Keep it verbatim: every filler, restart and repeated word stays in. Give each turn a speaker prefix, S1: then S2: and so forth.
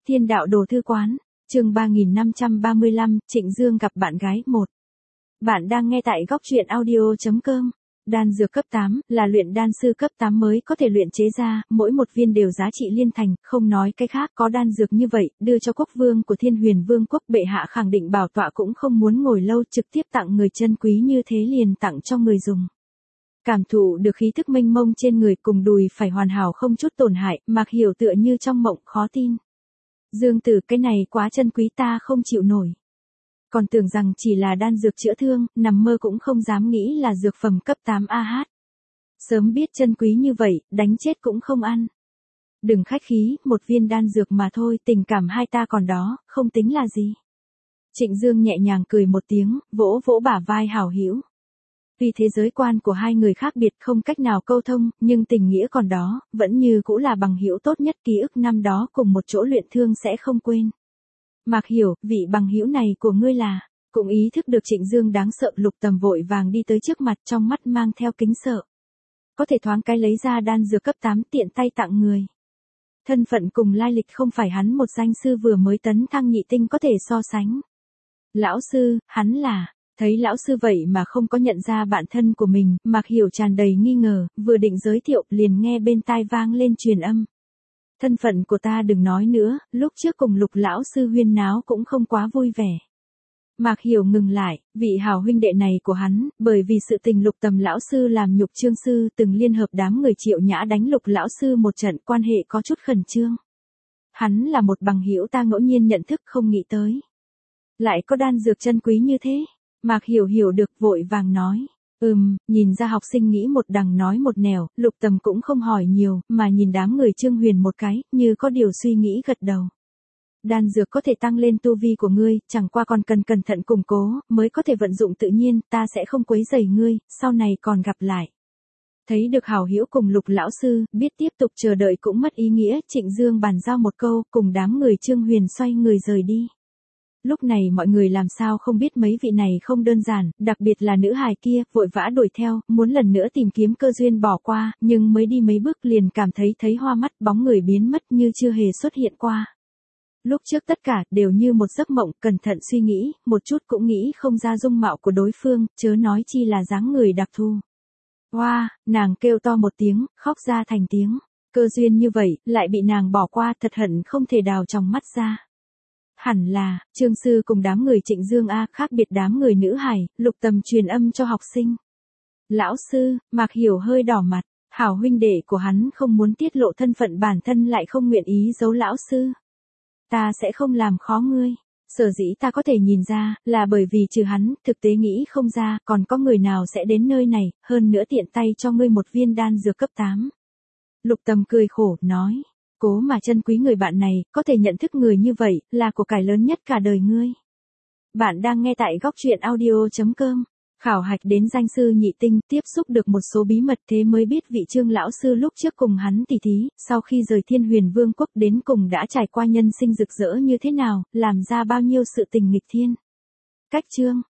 S1: Thiên đạo đồ thư quán, chương ba nghìn năm trăm ba mươi lăm, Trịnh Dương gặp bạn gái một. Bạn đang nghe tại góc truyện audio chấm com. Đan dược cấp tám là luyện đan sư cấp tám mới có thể luyện chế ra, mỗi một viên đều giá trị liên thành, không nói cái khác, có đan dược như vậy, đưa cho quốc vương của Thiên Huyền Vương quốc, bệ hạ khẳng định bảo tọa cũng không muốn ngồi lâu, trực tiếp tặng người chân quý như thế liền tặng cho người dùng. Cảm thụ được khí thức mênh mông trên người cùng đùi phải hoàn hảo không chút tổn hại, Mạc Hiểu tựa như trong mộng, khó tin. Dương tử, cái này quá chân quý, ta không chịu nổi. Còn tưởng rằng chỉ là đan dược chữa thương, nằm mơ cũng không dám nghĩ là dược phẩm cấp tám a hát. Sớm biết chân quý như vậy, đánh chết cũng không ăn. Đừng khách khí, một viên đan dược mà thôi, tình cảm hai ta còn đó, không tính là gì. Trịnh Dương nhẹ nhàng cười một tiếng, vỗ vỗ bả vai hảo hữu. Vì thế giới quan của hai người khác biệt không cách nào câu thông, nhưng tình nghĩa còn đó, vẫn như cũ là bằng hữu tốt nhất, ký ức năm đó cùng một chỗ luyện thương sẽ không quên. Mạc Hiểu, vị bằng hữu này của ngươi là, cũng ý thức được Trịnh Dương đáng sợ, Lục Tầm vội vàng đi tới trước mặt, trong mắt mang theo kính sợ. Có thể thoáng cái lấy ra đan dược cấp tám tiện tay tặng người. Thân phận cùng lai lịch không phải hắn một danh sư vừa mới tấn thăng nhị tinh có thể so sánh. Lão sư, hắn là... Thấy lão sư vậy mà không có nhận ra bạn thân của mình, Mạc Hiểu tràn đầy nghi ngờ, vừa định giới thiệu liền nghe bên tai vang lên truyền âm. Thân phận của ta đừng nói nữa, lúc trước cùng Lục lão sư huyên náo cũng không quá vui vẻ. Mạc Hiểu ngừng lại, vị hảo huynh đệ này của hắn, bởi vì sự tình Lục Tầm lão sư làm nhục Trương sư, từng liên hợp đám người Triệu Nhã đánh Lục lão sư một trận, quan hệ có chút khẩn trương. Hắn là một bằng hữu ta ngẫu nhiên nhận thức, không nghĩ tới. Lại có đan dược chân quý như thế. Mạc Hiểu hiểu được, vội vàng nói. Ừm, nhìn ra học sinh nghĩ một đằng nói một nẻo, Lục Tầm cũng không hỏi nhiều, mà nhìn đám người Trương Huyền một cái, như có điều suy nghĩ gật đầu. Đan dược có thể tăng lên tu vi của ngươi, chẳng qua còn cần cẩn thận củng cố, mới có thể vận dụng tự nhiên, ta sẽ không quấy rầy ngươi, sau này còn gặp lại. Thấy được hảo hữu cùng Lục lão sư, biết tiếp tục chờ đợi cũng mất ý nghĩa, Trịnh Dương bàn giao một câu, cùng đám người Trương Huyền xoay người rời đi. Lúc này mọi người làm sao không biết mấy vị này không đơn giản, đặc biệt là nữ hài kia, vội vã đuổi theo, muốn lần nữa tìm kiếm cơ duyên bỏ qua, nhưng mới đi mấy bước liền cảm thấy thấy hoa mắt, bóng người biến mất như chưa hề xuất hiện qua. Lúc trước tất cả đều như một giấc mộng, cẩn thận suy nghĩ, một chút cũng nghĩ không ra dung mạo của đối phương, chớ nói chi là dáng người đặc thù. Hoa, wow, nàng kêu to một tiếng, khóc ra thành tiếng. Cơ duyên như vậy, lại bị nàng bỏ qua, thật hận không thể đào trong mắt ra. Hẳn là, Trương sư cùng đám người Trịnh Dương A, khác biệt đám người nữ hài, Lục Tầm truyền âm cho học sinh. Lão sư, Mạc Hiểu hơi đỏ mặt, hảo huynh đệ của hắn không muốn tiết lộ thân phận bản thân lại không nguyện ý giấu lão sư. Ta sẽ không làm khó ngươi. Sở dĩ ta có thể nhìn ra, là bởi vì trừ hắn, thực tế nghĩ không ra, còn có người nào sẽ đến nơi này, hơn nữa tiện tay cho ngươi một viên đan dược cấp tám. Lục Tầm cười khổ, nói. Cố mà chân quý người bạn này, có thể nhận thức người như vậy, là của cải lớn nhất cả đời ngươi. Bạn đang nghe tại góc truyện audio chấm com. Khảo hạch đến danh sư nhị tinh, tiếp xúc được một số bí mật, thế mới biết vị Trương lão sư lúc trước cùng hắn tỉ thí, sau khi rời Thiên Huyền Vương quốc đến cùng đã trải qua nhân sinh rực rỡ như thế nào, làm ra bao nhiêu sự tình nghịch thiên. Cách chương.